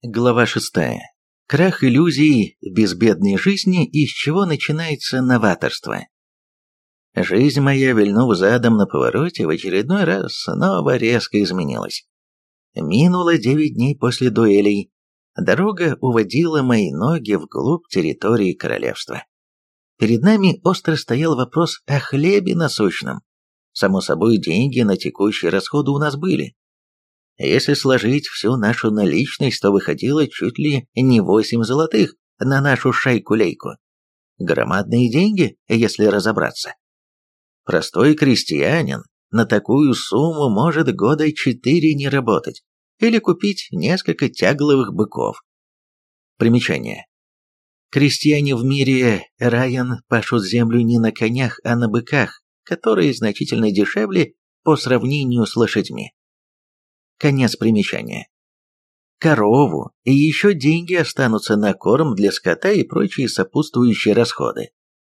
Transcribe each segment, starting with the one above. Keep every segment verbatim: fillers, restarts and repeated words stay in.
Глава шестая. Крах иллюзий в безбедной жизни, из чего начинается новаторство. Жизнь моя, вильнув задом на повороте, в очередной раз снова резко изменилась. Минуло девять дней после дуэлей. Дорога уводила мои ноги вглубь территории королевства. Перед нами остро стоял вопрос о хлебе насущном. Само собой, деньги на текущие расходы у нас были. Если сложить всю нашу наличность, то выходило чуть ли не восемь золотых на нашу шайку-лейку. Громадные деньги, если разобраться. Простой крестьянин на такую сумму может года четыре не работать или купить несколько тягловых быков. Примечание. Крестьяне в мире Райан пашут землю не на конях, а на быках, которые значительно дешевле по сравнению с лошадьми. Конец примечания. Корову и еще деньги останутся на корм для скота и прочие сопутствующие расходы.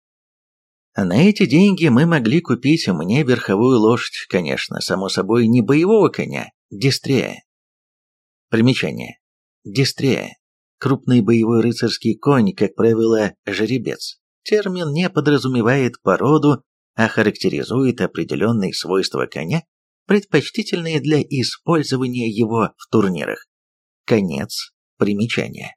На эти деньги мы могли купить мне верховую лошадь, конечно, само собой не боевого коня, дистрея. Примечание. Дистрея. Крупный боевой рыцарский конь, как правило, жеребец. Термин не подразумевает породу, а характеризует определенные свойства коня, предпочтительные для использования его в турнирах. Конец примечания.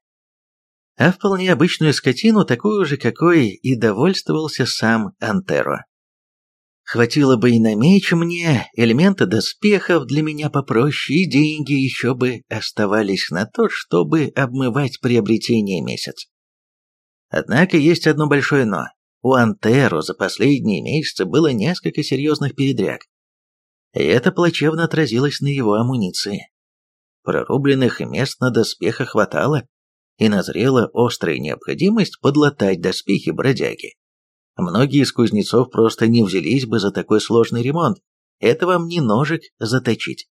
А вполне обычную скотину, такую же, какой и довольствовался сам Антеро. Хватило бы и на меч мне, элементы доспехов для меня попроще, и деньги еще бы оставались на то, чтобы обмывать приобретение месяц. Однако есть одно большое «но». У Антеро за последние месяцы было несколько серьезных передряг. И это плачевно отразилось на его амуниции. Прорубленных мест на доспехах хватало, и назрела острая необходимость подлатать доспехи бродяги. Многие из кузнецов просто не взялись бы за такой сложный ремонт, это вам не ножик заточить.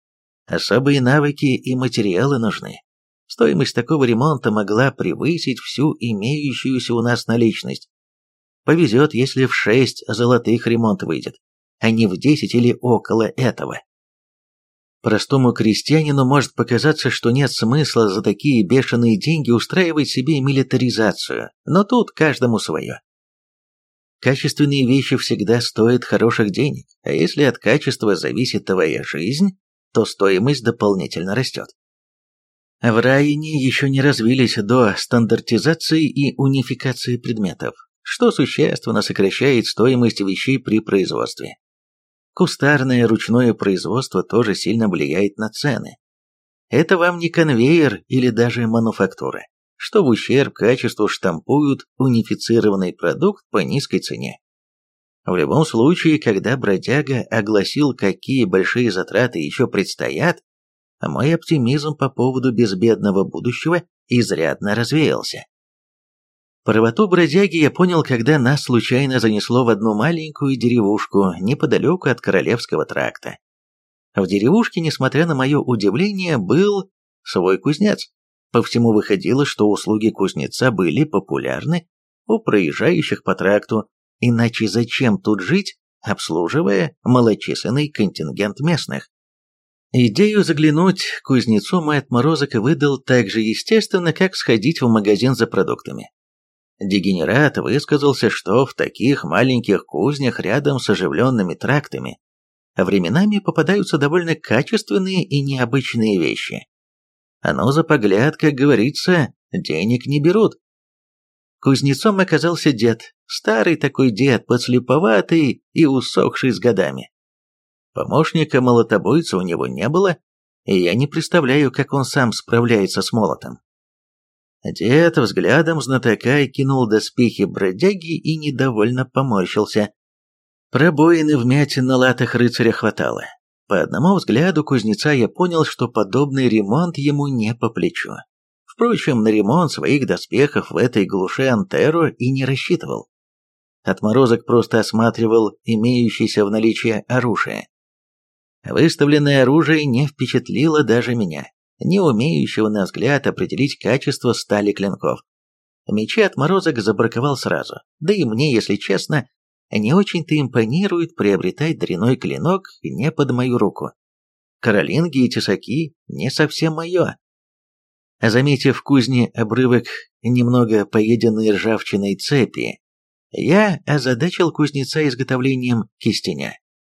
Особые навыки и материалы нужны. Стоимость такого ремонта могла превысить всю имеющуюся у нас наличность. Повезет, если в шесть золотых ремонт выйдет, а не в десять или около этого. Простому крестьянину может показаться, что нет смысла за такие бешеные деньги устраивать себе милитаризацию, но тут каждому свое. Качественные вещи всегда стоят хороших денег, а если от качества зависит твоя жизнь, то стоимость дополнительно растет. В Райане еще не развились до стандартизации и унификации предметов, что существенно сокращает стоимость вещей при производстве. Кустарное ручное производство тоже сильно влияет на цены. Это вам не конвейер или даже мануфактура, что в ущерб качеству штампуют унифицированный продукт по низкой цене. В любом случае, когда бродяга огласил, какие большие затраты еще предстоят, мой оптимизм по поводу безбедного будущего изрядно развеялся. Правоту бродяги я понял, когда нас случайно занесло в одну маленькую деревушку неподалеку от Королевского тракта. В деревушке, несмотря на мое удивление, был свой кузнец. По всему выходило, что услуги кузнеца были популярны у проезжающих по тракту, иначе зачем тут жить, обслуживая малочисленный контингент местных? Идею заглянуть к кузнецу мой отморозок выдал так же естественно, как сходить в магазин за продуктами. Дегенерат высказался, что в таких маленьких кузнях рядом с оживленными трактами временами попадаются довольно качественные и необычные вещи. Но за погляд, как говорится, денег не берут. Кузнецом оказался дед, старый такой дед, подслеповатый и усохший с годами. Помощника молотобойца у него не было, и я не представляю, как он сам справляется с молотом. Дед взглядом знатока кинул доспехи бродяги и недовольно поморщился. Пробоин и вмятин на латах рыцаря хватало. По одному взгляду кузнеца я понял, что подобный ремонт ему не по плечу. Впрочем, на ремонт своих доспехов в этой глуши Антеро и не рассчитывал. Отморозок просто осматривал имеющееся в наличии оружие. Выставленное оружие не впечатлило даже меня, не умеющего на взгляд определить качество стали клинков. Мечи отморозок забраковал сразу, да и мне, если честно, не очень-то импонирует приобретать дряной клинок не под мою руку. Каролинги и тесаки не совсем мое. Заметив в кузне обрывок немного поеденной ржавчиной цепи, я озадачил кузнеца изготовлением кистеня.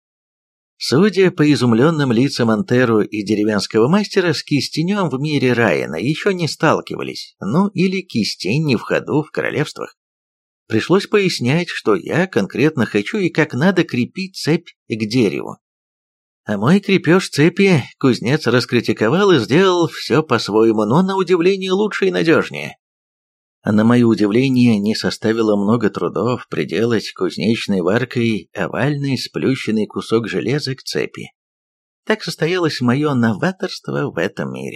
Судя по изумленным лицам Антеро и деревенского мастера, с кистенем в мире Райана еще не сталкивались, ну или кистень не в ходу в королевствах. Пришлось пояснять, что я конкретно хочу и как надо крепить цепь к дереву. А мой крепеж цепи кузнец раскритиковал и сделал все по-своему, но на удивление лучше и надежнее. А на мое удивление не составило много трудов приделать кузнечной варкой овальный сплющенный кусок железа к цепи. Так состоялось мое новаторство в этом мире.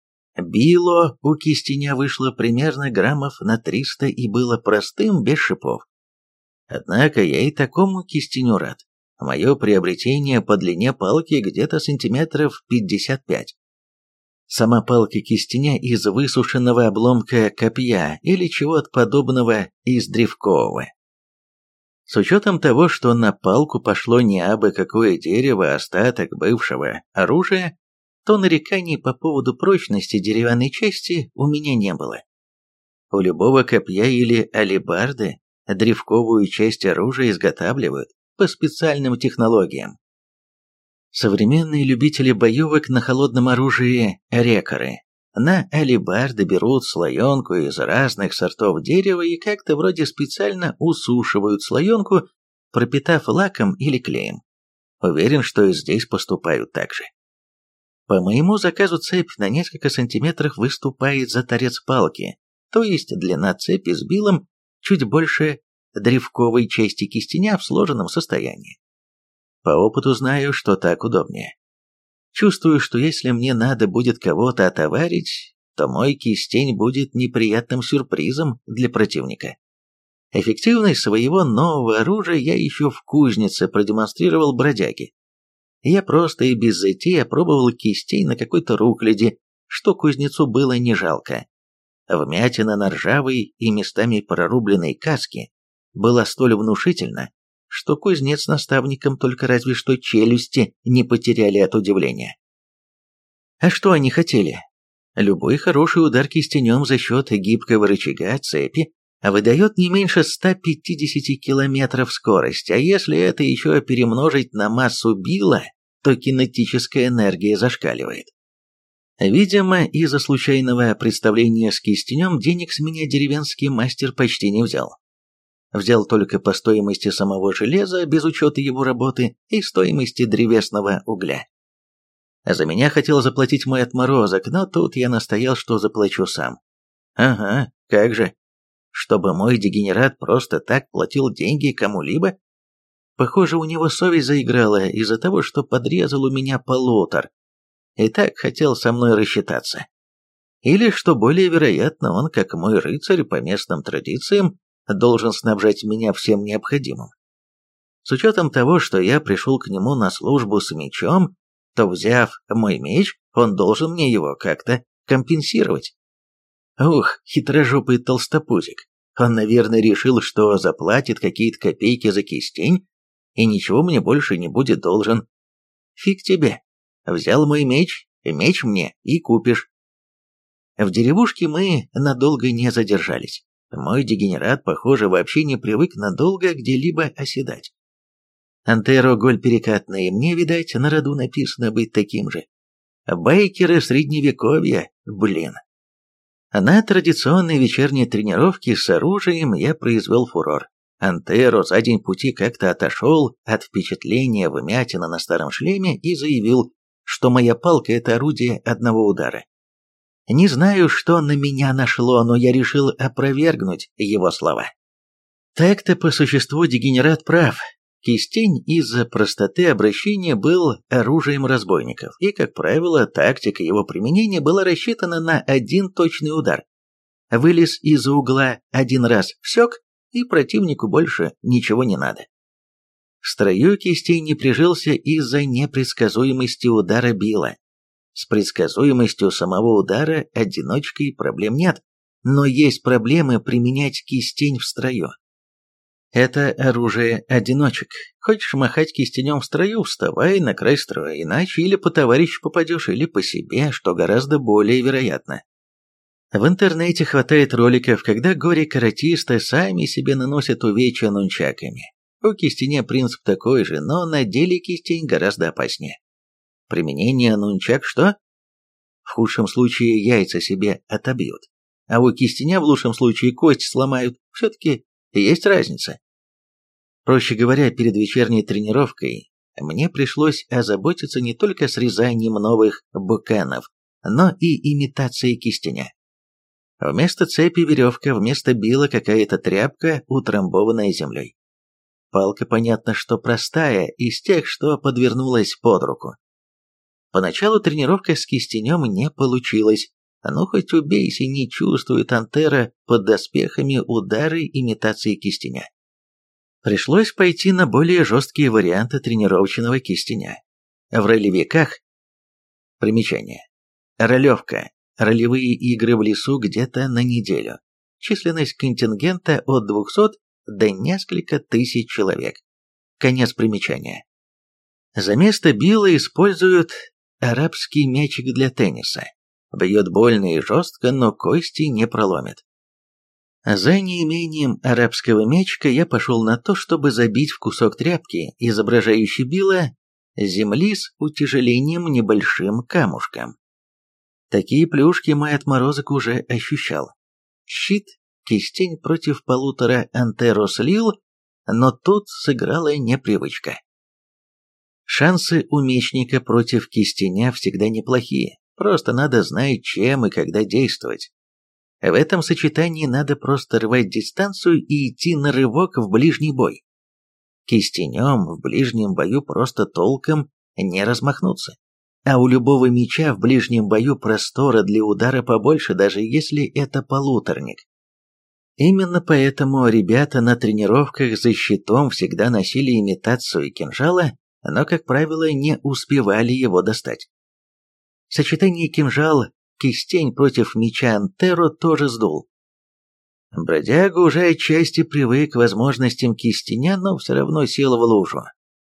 Било у кистеня вышло примерно граммов на триста и было простым, без шипов. Однако я и такому кистеню рад. Мое приобретение по длине палки где-то сантиметров пятьдесят пять. Сама палка кистеня из высушенного обломка копья или чего-то подобного из древкового. С учетом того, что на палку пошло не абы какое дерево, а остаток бывшего оружия, то нареканий по поводу прочности деревянной части у меня не было. У любого копья или алебарды древковую часть оружия изготавливают по специальным технологиям. Современные любители боевок на холодном оружии рекоры на алебарды берут слоенку из разных сортов дерева и как-то вроде специально усушивают слоенку, пропитав лаком или клеем. Уверен, что и здесь поступают так же. По моему заказу цепь на несколько сантиметров выступает за торец палки, то есть длина цепи с билом чуть больше древковой части кистеня в сложенном состоянии. По опыту знаю, что так удобнее. Чувствую, что если мне надо будет кого-то отоварить, то мой кистень будет неприятным сюрпризом для противника. Эффективность своего нового оружия я еще в кузнице продемонстрировал бродяге. Я просто и без затей опробовал кистей на какой-то рухляди, что кузнецу было не жалко. Вмятина на ржавой и местами прорубленной каске была столь внушительна, что кузнец с наставником только разве что челюсти не потеряли от удивления. А что они хотели? Любой хороший удар кистенем за счет гибкого рычага цепи выдает не меньше ста пятидесяти километров скорость, а если это еще перемножить на массу била, то кинетическая энергия зашкаливает. Видимо, из-за случайного представления с кистенем денег с меня деревенский мастер почти не взял. Взял только по стоимости самого железа, без учета его работы, и стоимости древесного угля. За меня хотел заплатить мой отморозок, но тут я настоял, что заплачу сам. Ага, как же. Чтобы мой дегенерат просто так платил деньги кому-либо? Похоже, у него совесть заиграла из-за того, что подрезал у меня полутор. И так хотел со мной рассчитаться. Или, что более вероятно, он, как мой рыцарь по местным традициям, должен снабжать меня всем необходимым. С учетом того, что я пришел к нему на службу с мечом, то, взяв мой меч, он должен мне его как-то компенсировать. Ух, хитрожопый толстопузик. Он, наверное, решил, что заплатит какие-то копейки за кистень, и ничего мне больше не будет должен. Фиг тебе. Взял мой меч, меч мне и купишь. В деревушке мы надолго не задержались. Мой дегенерат, похоже, вообще не привык надолго где-либо оседать. Антеро голь перекатная, мне, видать, на роду написано быть таким же. Байкеры средневековья, блин. На традиционной вечерней тренировке с оружием я произвел фурор. Антеро за день пути как-то отошел от впечатления вмятины на старом шлеме и заявил, что моя палка – это орудие одного удара. Не знаю, что на меня нашло, но я решил опровергнуть его слова. Так-то по существу дегенерат прав. Кистень из-за простоты обращения был оружием разбойников, и, как правило, тактика его применения была рассчитана на один точный удар. Вылез из-за угла один раз, всек, и противнику больше ничего не надо. В строю кистень не прижился из-за непредсказуемости удара била. С предсказуемостью самого удара одиночкой проблем нет, но есть проблемы применять кистень в строю. Это оружие одиночек. Хочешь махать кистенем в строю, вставай на край строя, иначе или по товарищу попадешь, или по себе, что гораздо более вероятно. В интернете хватает роликов, когда горе-каратисты сами себе наносят увечья нунчаками. У кистеня принцип такой же, но на деле кистень гораздо опаснее. Применение нунчак что? В худшем случае яйца себе отобьют, а у кистеня в лучшем случае кость сломают. Все-таки есть разница. Проще говоря, перед вечерней тренировкой мне пришлось озаботиться не только срезанием новых буканов, но и имитацией кистеня. Вместо цепи веревка, вместо била какая-то тряпка, утрамбованная землей. Палка, понятно, что простая, из тех, что подвернулась под руку. Поначалу тренировка с кистенем не получилась, ну хоть убейся, не чувствует Антера под доспехами удары имитации кистеня. Пришлось пойти на более жесткие варианты тренировочного кистеня. В ролевиках. Примечание. Ролевка. Ролевые игры в лесу где-то на неделю. Численность контингента от двухсот до несколько тысяч человек. Конец примечания. За место била используют арабский мячик для тенниса. Бьет больно и жестко, но кости не проломит. За неимением арабского мячика я пошел на то, чтобы забить в кусок тряпки, изображающий било, земли с утяжелением небольшим камушком. Такие плюшки мой отморозок уже ощущал. Щит, кистень против полутора Антеро слил, но тут сыграла непривычка. Шансы у мечника против кистеня всегда неплохие, просто надо знать, чем и когда действовать. В этом сочетании надо просто рвать дистанцию и идти на рывок в ближний бой. Кистенем в ближнем бою просто толком не размахнуться. А у любого меча в ближнем бою простора для удара побольше, даже если это полуторник. Именно поэтому ребята на тренировках за щитом всегда носили имитацию кинжала, но, как правило, не успевали его достать. Сочетание кинжал-кистень против меча Антеро тоже сдул. Бродяга уже отчасти привык к возможностям кистеня, но все равно сел в лужу.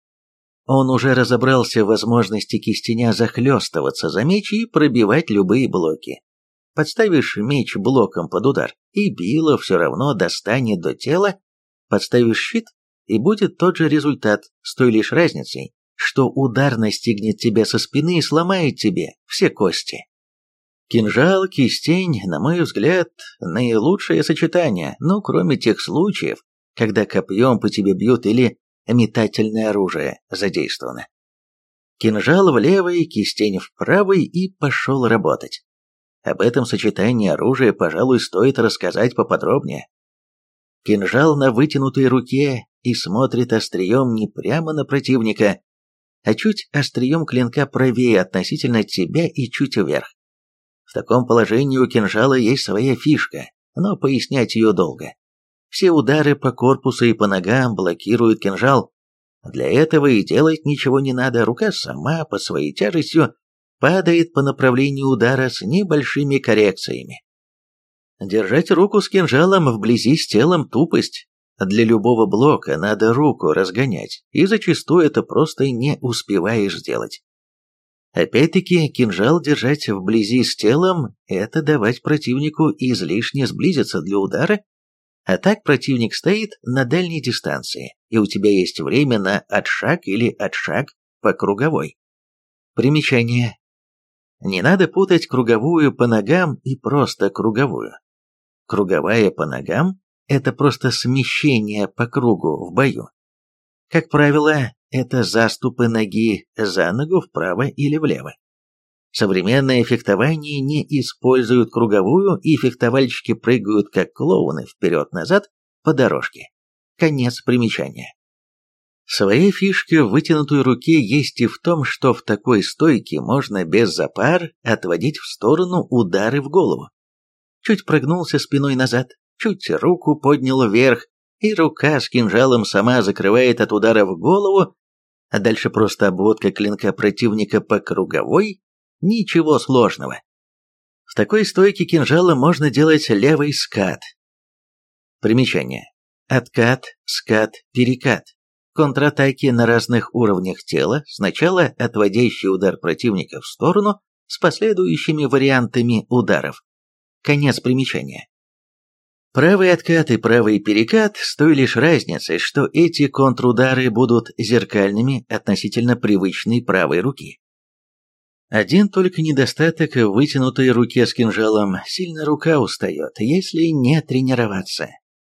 Он уже разобрался в возможности кистеня захлестываться за меч и пробивать любые блоки. Подставишь меч блоком под удар, и било все равно достанет до тела, подставишь щит, и будет тот же результат, с той лишь разницей, что удар настигнет тебя со спины и сломает тебе все кости. Кинжал, кистень, на мой взгляд, наилучшее сочетание, ну, кроме тех случаев, когда копьем по тебе бьют или метательное оружие задействовано. Кинжал в левый, кистень в правый и пошел работать. Об этом сочетании оружия, пожалуй, стоит рассказать поподробнее. Кинжал на вытянутой руке и смотрит острием не прямо на противника, а чуть острием клинка правее относительно тебя и чуть вверх. В таком положении у кинжала есть своя фишка, но пояснять ее долго. Все удары по корпусу и по ногам блокируют кинжал. Для этого и делать ничего не надо, рука сама по своей тяжестью падает по направлению удара с небольшими коррекциями. Держать руку с кинжалом вблизи с телом – тупость. Для любого блока надо руку разгонять, и зачастую это просто не успеваешь сделать. Опять-таки, кинжал держать вблизи с телом – это давать противнику излишне сблизиться для удара, а так противник стоит на дальней дистанции, и у тебя есть время на отшаг или отшаг по круговой. Примечание. Не надо путать круговую по ногам и просто круговую. Круговая по ногам – это просто смещение по кругу в бою. Как правило, это заступы ноги за ногу вправо или влево. Современное фехтование не используют круговую, и фехтовальщики прыгают как клоуны вперед-назад по дорожке. Конец примечания. Своя фишка в вытянутой руке есть и в том, что в такой стойке можно без запар отводить в сторону удары в голову. Чуть прогнулся спиной назад, чуть руку поднял вверх, и рука с кинжалом сама закрывает от удара в голову, а дальше просто обводка клинка противника по круговой. Ничего сложного. В такой стойке кинжала можно делать левый скат. Примечание. Откат, скат, перекат. Контратаки на разных уровнях тела, сначала отводящий удар противника в сторону с последующими вариантами ударов. Конец примечания. Правый откат и правый перекат с той лишь разницей, что эти контрудары будут зеркальными относительно привычной правой руки. Один только недостаток в вытянутой руке с кинжалом – сильно рука устает, если не тренироваться.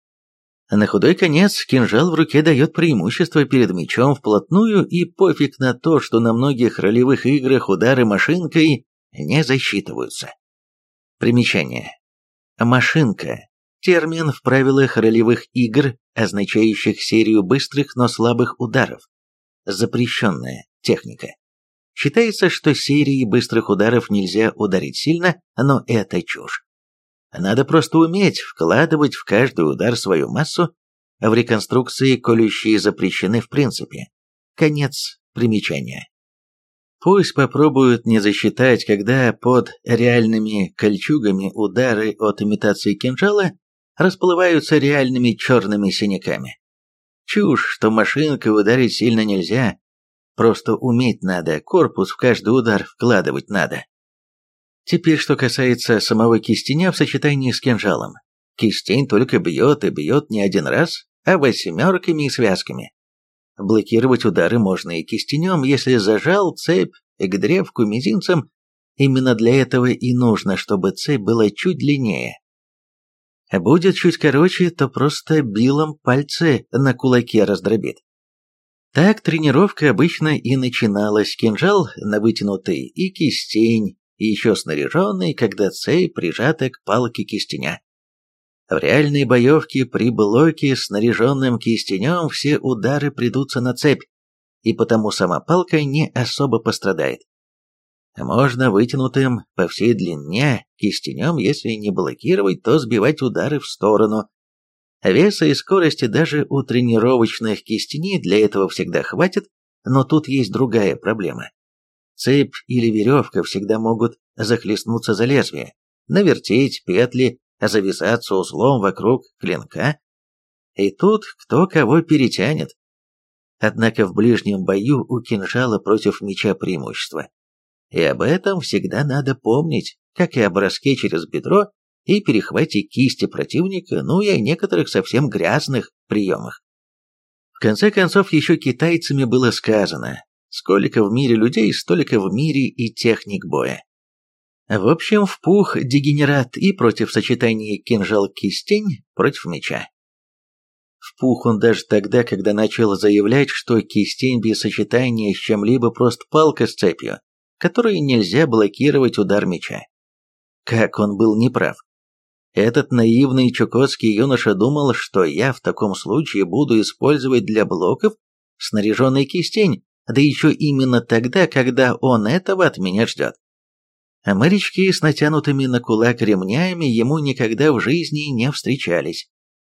На худой конец кинжал в руке дает преимущество перед мечом вплотную, и пофиг на то, что на многих ролевых играх удары машинкой не засчитываются. Примечание. Машинка – термин в правилах ролевых игр, означающих серию быстрых, но слабых ударов. Запрещенная техника. Считается, что серией быстрых ударов нельзя ударить сильно, но это чушь. Надо просто уметь вкладывать в каждый удар свою массу, а в реконструкции колющие запрещены в принципе. Конец примечания. Пусть попробуют не засчитать, когда под реальными кольчугами удары от имитации кинжала расплываются реальными черными синяками. Чушь, что машинкой ударить сильно нельзя. Просто уметь надо, корпус в каждый удар вкладывать надо. Теперь, что касается самого кистеня в сочетании с кинжалом. Кистень только бьет и бьет не один раз, а восьмерками и связками. Блокировать удары можно и кистенем, если зажал цепь к древку мизинцем. Именно для этого и нужно, чтобы цепь была чуть длиннее. Будет чуть короче, то просто билом пальцы на кулаке раздробит. Так тренировка обычно и начиналась: кинжал на вытянутый и кистень, и еще снаряженный, когда цепь прижата к палке кистеня. В реальной боевке при блоке с снаряженным кистенем все удары придутся на цепь, и потому сама палка не особо пострадает. Можно вытянутым по всей длине кистенем, если не блокировать, то сбивать удары в сторону. Веса и скорости даже у тренировочных кистеней для этого всегда хватит, но тут есть другая проблема. Цепь или веревка всегда могут захлестнуться за лезвие, навертеть петли, завязаться узлом вокруг клинка. И тут кто кого перетянет. Однако в ближнем бою у кинжала против меча преимущество. И об этом всегда надо помнить, как и о броске через бедро и перехвате кисти противника, ну и о некоторых совсем грязных приемах. В конце концов, еще китайцами было сказано: сколько в мире людей, столько в мире и техник боя. В общем, в пух дегенерат и против сочетания кинжал-кистень против меча. В пух он даже тогда, когда начал заявлять, что кистень без сочетания с чем-либо просто палка с цепью, которой нельзя блокировать удар меча. Как он был неправ. Этот наивный чукотский юноша думал, что я в таком случае буду использовать для блоков снаряженный кистень, да еще именно тогда, когда он этого от меня ждет. А морячки с натянутыми на кулак ремнями ему никогда в жизни не встречались.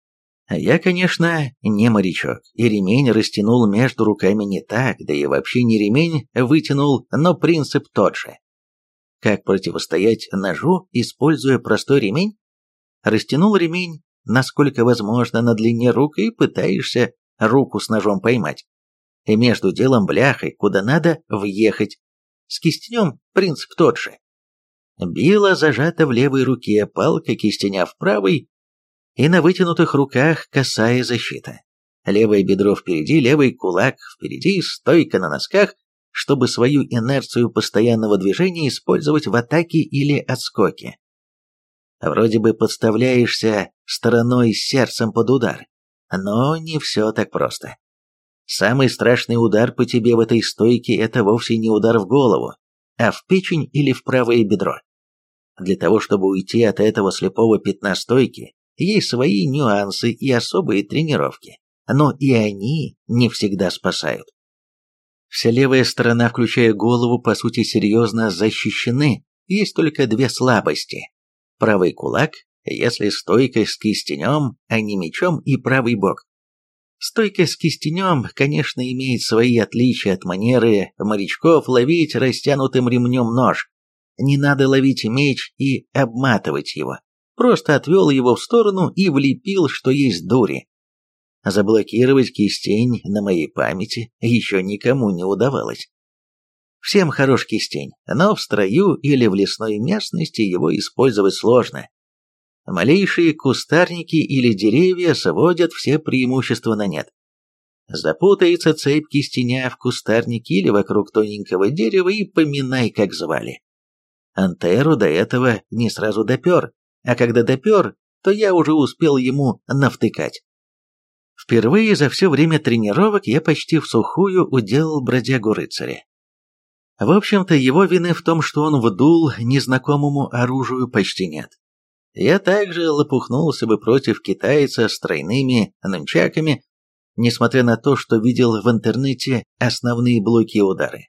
Я, конечно, не морячок, и ремень растянул между руками не так, да и вообще не ремень вытянул, но принцип тот же. Как противостоять ножу, используя простой ремень? Растянул ремень, насколько возможно, на длине рук и пытаешься руку с ножом поймать. И между делом бляхой, куда надо, въехать. С кистенем принцип тот же. Била зажата в левой руке, палка кистеня в правой, и на вытянутых руках косая защита. Левое бедро впереди, левый кулак впереди, стойка на носках, чтобы свою инерцию постоянного движения использовать в атаке или отскоке. Вроде бы подставляешься стороной с сердцем под удар, но не все так просто. Самый страшный удар по тебе в этой стойке – это вовсе не удар в голову, а в печень или в правое бедро. Для того, чтобы уйти от этого слепого пятна стойки, есть свои нюансы и особые тренировки, но и они не всегда спасают. Вся левая сторона, включая голову, по сути серьезно защищены, есть только две слабости. Правый кулак, если стойка с кистенем, а не мечом, и правый бок. Стойка с кистенем, конечно, имеет свои отличия от манеры морячков ловить растянутым ремнем нож. Не надо ловить меч и обматывать его. Просто отвел его в сторону и влепил, что есть дури. Заблокировать кистень на моей памяти еще никому не удавалось. Всем хорош кистень, но в строю или в лесной местности его использовать сложно. малейшие кустарники или деревья сводят все преимущества на нет. Запутается цепь кистеня в кустарнике или вокруг тоненького дерева и поминай, как звали. Антеру до этого не сразу допер, а когда допер, то я уже успел ему навтыкать. Впервые за все время тренировок я почти всухую уделал бродягу-рыцаря. В общем-то, его вины в том, что он вдул незнакомому оружию, почти нет. Я также лопухнулся бы против китайца с тройными нунчаками, несмотря на то, что видел в интернете основные блоки и удары.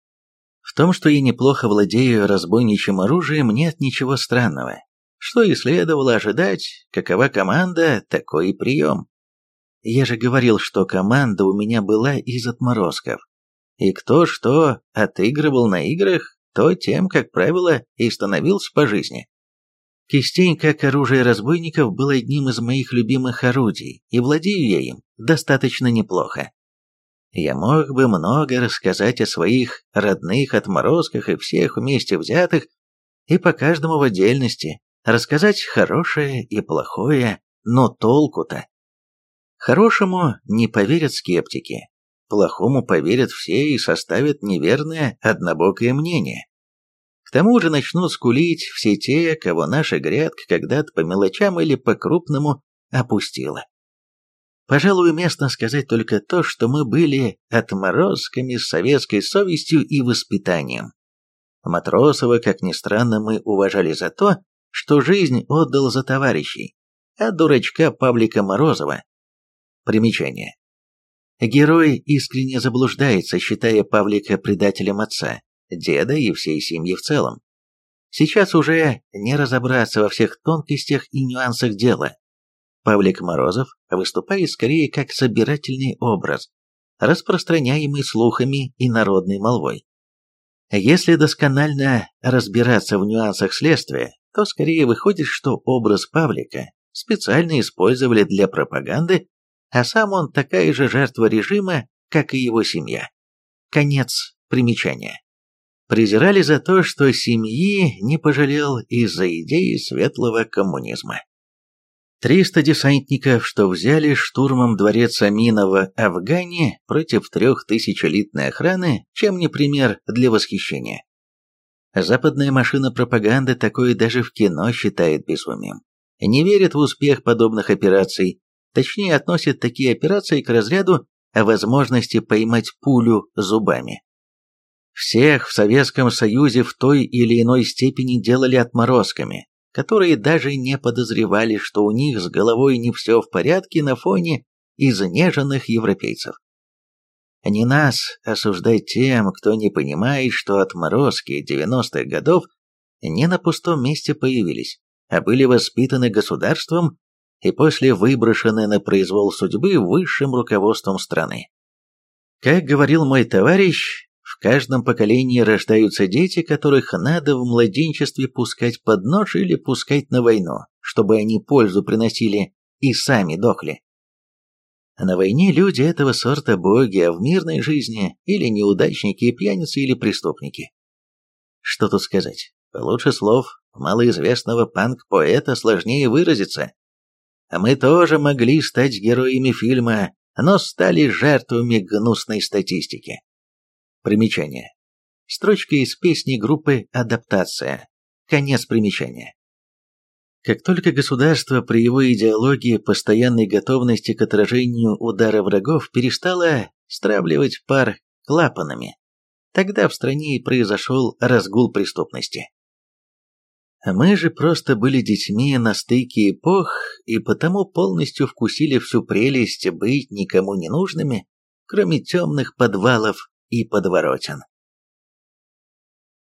В том, что я неплохо владею разбойничьим оружием, нет ничего странного. Что и следовало ожидать, какова команда, такой и прием. Я же говорил, что команда у меня была из отморозков. И кто что отыгрывал на играх, то тем, как правило, и становился по жизни. Кистень, как оружие разбойников, был одним из моих любимых орудий, и владею я им достаточно неплохо. Я мог бы много рассказать о своих родных отморозках и всех вместе взятых, и по каждому в отдельности, рассказать хорошее и плохое, но толку-то. Хорошему не поверят скептики, плохому поверят все и составят неверное однобокое мнение. К тому же начнут скулить все те, кого наша грядка когда-то по мелочам или по-крупному опустила. Пожалуй, уместно сказать только то, что мы были отморозками с советской совестью и воспитанием. Матросова, как ни странно, мы уважали за то, что жизнь отдал за товарищей, а дурачка Павлика Морозова. Примечание. Герой искренне заблуждается, считая Павлика предателем отца, деда и всей семьи в целом. Сейчас уже не разобраться во всех тонкостях и нюансах дела. Павлик Морозов выступает скорее как собирательный образ, распространяемый слухами и народной молвой. Если досконально разбираться в нюансах следствия, то скорее выходит, что образ Павлика специально использовали для пропаганды, а сам он такая же жертва режима, как и его семья. Конец примечания. Презирали за то, что семьи не пожалел из-за идеи светлого коммунизма. Триста десантников, что взяли штурмом дворец Амина в Афгане против трех тысяч элитной охраны, чем не пример для восхищения. Западная машина пропаганды такое даже в кино считает безумием. Не верит в успех подобных операций, точнее относит такие операции к разряду о возможности поймать пулю зубами. Всех в Советском Союзе в той или иной степени делали отморозками, которые даже не подозревали, что у них с головой не все в порядке на фоне изнеженных европейцев. Не нас осуждать тем, кто не понимает, что отморозки девяностых годов не на пустом месте появились, а были воспитаны государством и после выброшены на произвол судьбы высшим руководством страны. Как говорил мой товарищ, в каждом поколении рождаются дети, которых надо в младенчестве пускать под нож или пускать на войну, чтобы они пользу приносили и сами дохли. На войне люди этого сорта боги, а в мирной жизни или неудачники, пьяницы или преступники. Что тут сказать? Лучше слов малоизвестного панк-поэта сложнее выразиться. Мы тоже могли стать героями фильма, но стали жертвами гнусной статистики. Примечание. Строчка из песни группы «Адаптация». Конец примечания. Как только государство при его идеологии постоянной готовности к отражению удара врагов перестало стравливать пар клапанами, тогда в стране и произошел разгул преступности. Мы же просто были детьми на стыке эпох и потому полностью вкусили всю прелесть быть никому не нужными, кроме темных подвалов и подворотен.